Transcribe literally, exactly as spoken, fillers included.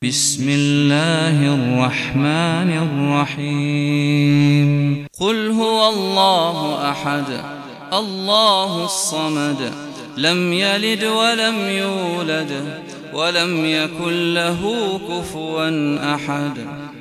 بسم الله الرحمن الرحيم قل هو الله أحد الله الصمد لم يلد ولم يولد ولم يكن له كفوا أحد